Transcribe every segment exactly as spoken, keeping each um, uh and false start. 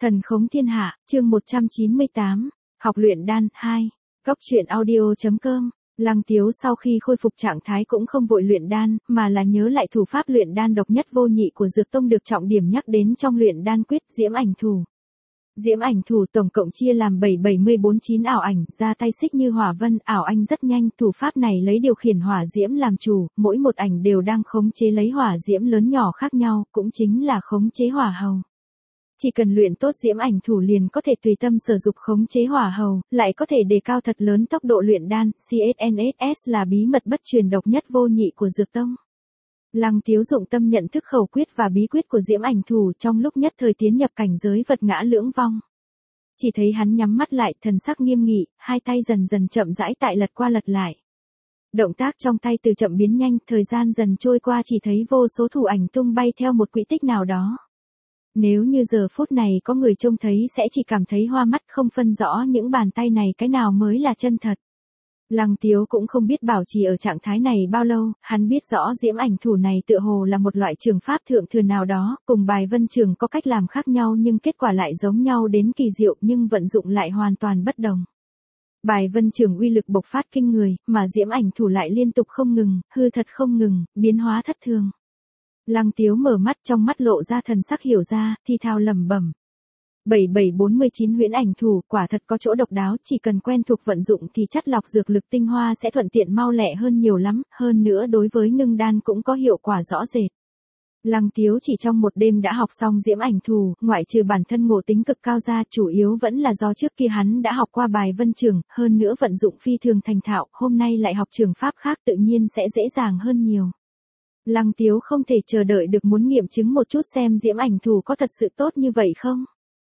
Thần khống thiên hạ, chương một trăm chín mươi tám, học luyện đan, hai. Cóc truyện audio chấm com. Lăng Tiếu sau khi khôi phục trạng thái cũng không vội luyện đan, mà là nhớ lại thủ pháp luyện đan độc nhất vô nhị của Dược Tông được trọng điểm nhắc đến trong luyện đan quyết, Diễm Ảnh Thủ. Diễm Ảnh Thủ tổng cộng chia làm bảy bảy mươi bốn chín ảo ảnh, ra tay xích như hỏa vân, ảo ảnh rất nhanh, thủ pháp này lấy điều khiển hỏa diễm làm chủ, mỗi một ảnh đều đang khống chế lấy hỏa diễm lớn nhỏ khác nhau, cũng chính là khống chế hỏa hầu. Chỉ cần luyện tốt Diễm Ảnh Thủ liền có thể tùy tâm sử dụng khống chế hỏa hầu, lại có thể đề cao thật lớn tốc độ luyện đan, xê ét en ét là bí mật bất truyền độc nhất vô nhị của Dược Tông. Lăng Tiếu dụng tâm nhận thức khẩu quyết và bí quyết của Diễm Ảnh Thủ trong lúc nhất thời tiến nhập cảnh giới vật ngã lưỡng vong. Chỉ thấy hắn nhắm mắt lại, thần sắc nghiêm nghị, hai tay dần dần chậm rãi tại lật qua lật lại. Động tác trong tay từ chậm biến nhanh, thời gian dần trôi qua chỉ thấy vô số thủ ảnh tung bay theo một quỹ tích nào đó. Nếu như giờ phút này có người trông thấy sẽ chỉ cảm thấy hoa mắt, không phân rõ những bàn tay này cái nào mới là chân thật. Lăng Tiếu cũng không biết bảo trì ở trạng thái này bao lâu, hắn biết rõ Diễm Ảnh Thủ này tựa hồ là một loại trường pháp thượng thừa nào đó, cùng bài vân trường có cách làm khác nhau nhưng kết quả lại giống nhau đến kỳ diệu, nhưng vận dụng lại hoàn toàn bất đồng. Bài vân trường uy lực bộc phát kinh người, mà Diễm Ảnh Thủ lại liên tục không ngừng, hư thật không ngừng, biến hóa thất thường. Lăng Tiếu mở mắt, trong mắt lộ ra thần sắc hiểu ra, thi thao lẩm bẩm. bảy bảy bốn chín huyễn ảnh thủ, quả thật có chỗ độc đáo, chỉ cần quen thuộc vận dụng thì chắt lọc dược lực tinh hoa sẽ thuận tiện mau lẹ hơn nhiều lắm, hơn nữa đối với ngưng đan cũng có hiệu quả rõ rệt. Lăng Tiếu chỉ trong một đêm đã học xong Diễm Ảnh Thủ, ngoại trừ bản thân ngộ tính cực cao ra, chủ yếu vẫn là do trước kia hắn đã học qua bài vân trường, hơn nữa vận dụng phi thường thành thạo, hôm nay lại học trường pháp khác tự nhiên sẽ dễ dàng hơn nhiều. Lăng Tiếu không thể chờ đợi được muốn nghiệm chứng một chút xem Diễm Ảnh Thủ có thật sự tốt như vậy không.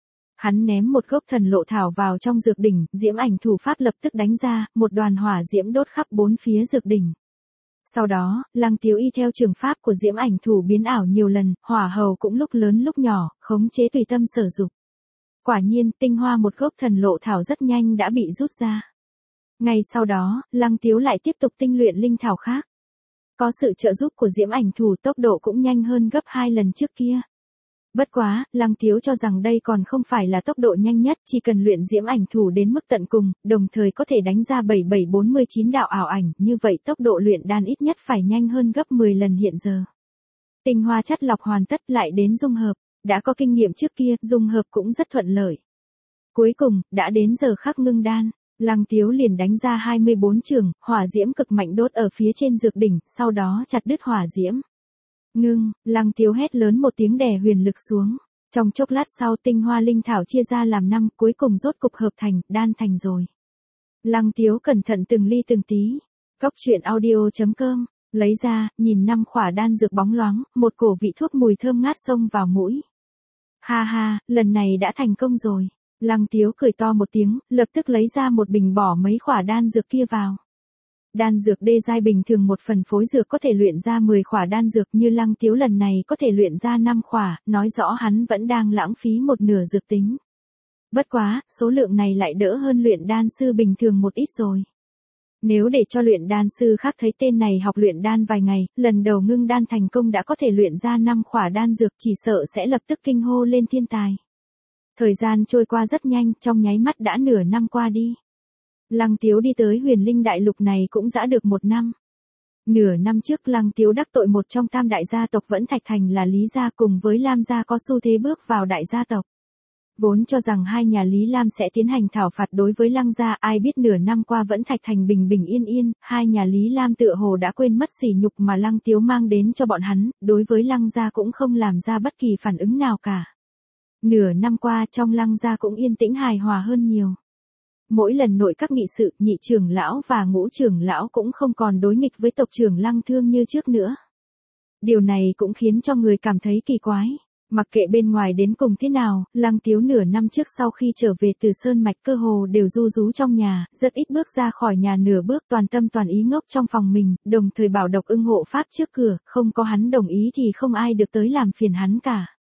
Hắn ném một gốc thần lộ thảo vào trong dược đỉnh, Diễm Ảnh Thủ pháp lập tức đánh ra, một đoàn hỏa diễm đốt khắp bốn phía dược đỉnh. Sau đó, Lăng Tiếu y theo trường pháp của Diễm Ảnh Thủ biến ảo nhiều lần, hỏa hầu cũng lúc lớn lúc nhỏ, khống chế tùy tâm sử dụng. Quả nhiên, tinh hoa một gốc thần lộ thảo rất nhanh đã bị rút ra. Ngay sau đó, Lăng Tiếu lại tiếp tục tinh luyện linh thảo khác. Có sự trợ giúp của Diễm Ảnh Thủ, tốc độ cũng nhanh hơn gấp hai lần trước kia. Bất quá, Lăng Tiếu cho rằng đây còn không phải là tốc độ nhanh nhất, chỉ cần luyện Diễm Ảnh Thủ đến mức tận cùng, đồng thời có thể đánh ra bảy bảy bốn chín đạo ảo ảnh, như vậy tốc độ luyện đan ít nhất phải nhanh hơn gấp mười lần hiện giờ. Tinh hoa chắt lọc hoàn tất, lại đến dung hợp, đã có kinh nghiệm trước kia, dung hợp cũng rất thuận lợi. Cuối cùng, đã đến giờ khắc ngưng đan. Lăng Tiếu liền đánh ra hai mươi bốn trường, hỏa diễm cực mạnh đốt ở phía trên dược đỉnh, sau đó chặt đứt hỏa diễm. Ngưng, Lăng Tiếu hét lớn một tiếng đè huyền lực xuống. Trong chốc lát sau tinh hoa linh thảo chia ra làm năm, cuối cùng rốt cục hợp thành, đan thành rồi. Lăng Tiếu cẩn thận từng ly từng tí. Cóc truyện audio chấm com, lấy ra, nhìn năm khỏa đan dược bóng loáng, một cổ vị thuốc mùi thơm ngát xông vào mũi. Ha ha, lần này đã thành công rồi. Lăng Tiếu cười to một tiếng, lập tức lấy ra một bình bỏ mấy khỏa đan dược kia vào. Đan dược đê giai bình thường một phần phối dược có thể luyện ra mười khỏa đan dược, như Lăng Tiếu lần này có thể luyện ra năm khỏa, nói rõ hắn vẫn đang lãng phí một nửa dược tính. Bất quá, số lượng này lại đỡ hơn luyện đan sư bình thường một ít rồi. Nếu để cho luyện đan sư khác thấy tên này học luyện đan vài ngày, lần đầu ngưng đan thành công đã có thể luyện ra năm khỏa đan dược, chỉ sợ sẽ lập tức kinh hô lên thiên tài. Thời gian trôi qua rất nhanh, trong nháy mắt đã nửa năm qua đi. Lăng Tiếu đi tới Huyền Linh Đại Lục này cũng đã được một năm. Nửa năm trước Lăng Tiếu đắc tội một trong tam đại gia tộc Vẫn Thạch Thành là Lý Gia, cùng với Lam Gia có xu thế bước vào đại gia tộc. Vốn cho rằng hai nhà Lý Lam sẽ tiến hành thảo phạt đối với Lăng Gia, ai biết nửa năm qua Vẫn Thạch Thành bình bình yên yên, hai nhà Lý Lam tựa hồ đã quên mất sỉ nhục mà Lăng Tiếu mang đến cho bọn hắn, đối với Lăng Gia cũng không làm ra bất kỳ phản ứng nào cả. Nửa năm qua trong Lăng Gia cũng yên tĩnh hài hòa hơn nhiều. Mỗi lần nội các nghị sự, nhị trưởng lão và ngũ trưởng lão cũng không còn đối nghịch với tộc trưởng Lăng Thương như trước nữa. Điều này cũng khiến cho người cảm thấy kỳ quái. Mặc kệ bên ngoài đến cùng thế nào, Lăng Tiếu nửa năm trước sau khi trở về từ Sơn Mạch cơ hồ đều ru rú trong nhà, rất ít bước ra khỏi nhà nửa bước, toàn tâm toàn ý ngốc trong phòng mình, đồng thời bảo độc ưng hộ pháp trước cửa, không có hắn đồng ý thì không ai được tới làm phiền hắn cả.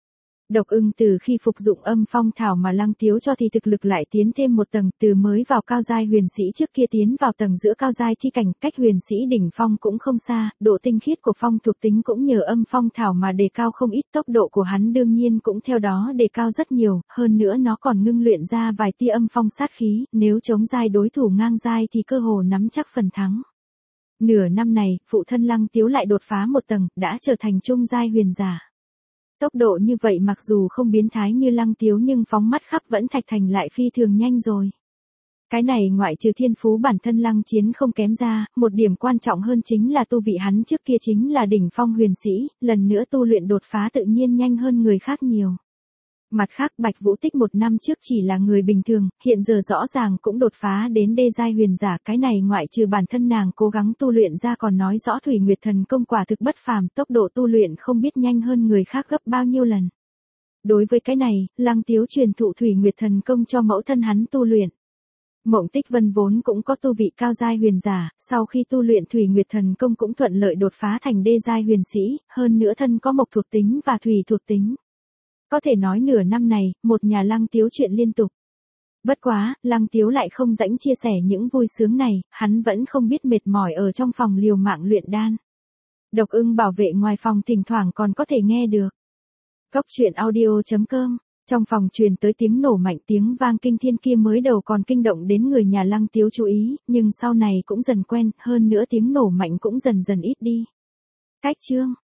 Độc Ưng từ khi phục dụng âm phong thảo mà Lăng Tiếu cho thì thực lực lại tiến thêm một tầng, từ mới vào cao giai huyền sĩ trước kia tiến vào tầng giữa cao giai chi cảnh, cách huyền sĩ đỉnh phong cũng không xa, độ tinh khiết của phong thuộc tính cũng nhờ âm phong thảo mà đề cao không ít, tốc độ của hắn đương nhiên cũng theo đó đề cao rất nhiều, hơn nữa nó còn ngưng luyện ra vài tia âm phong sát khí, nếu chống giai đối thủ ngang giai thì cơ hồ nắm chắc phần thắng. Nửa năm này, phụ thân Lăng Tiếu lại đột phá một tầng, đã trở thành trung giai huyền giả. Tốc độ như vậy mặc dù không biến thái như Lăng Tiếu nhưng phóng mắt khắp vẫn thạch thành lại phi thường nhanh rồi. Cái này ngoại trừ thiên phú bản thân Lăng Chiến không kém ra, một điểm quan trọng hơn chính là tu vị hắn trước kia chính là đỉnh phong huyền sĩ, lần nữa tu luyện đột phá tự nhiên nhanh hơn người khác nhiều. Mặt khác Bạch Vũ Tích một năm trước chỉ là người bình thường, hiện giờ rõ ràng cũng đột phá đến đê giai huyền giả, cái này ngoại trừ bản thân nàng cố gắng tu luyện ra còn nói rõ Thủy Nguyệt Thần Công quả thực bất phàm, tốc độ tu luyện không biết nhanh hơn người khác gấp bao nhiêu lần. Đối với cái này, Lăng Tiếu truyền thụ Thủy Nguyệt Thần Công cho mẫu thân hắn tu luyện. Mộng Tích Vân vốn cũng có tu vị cao giai huyền giả, sau khi tu luyện Thủy Nguyệt Thần Công cũng thuận lợi đột phá thành đê giai huyền sĩ, hơn nữa thân có mộc thuộc tính và thủy thuộc tính. Có thể nói nửa năm này, một nhà Lăng Tiếu chuyện liên tục. Bất quá, Lăng Tiếu lại không rãnh chia sẻ những vui sướng này, hắn vẫn không biết mệt mỏi ở trong phòng liều mạng luyện đan. Độc Ưng bảo vệ ngoài phòng thỉnh thoảng còn có thể nghe được. Cốc truyện audio chấm com, trong phòng truyền tới tiếng nổ mạnh, tiếng vang kinh thiên kia mới đầu còn kinh động đến người nhà Lăng Tiếu chú ý, nhưng sau này cũng dần quen, hơn nữa tiếng nổ mạnh cũng dần dần ít đi. Cách chương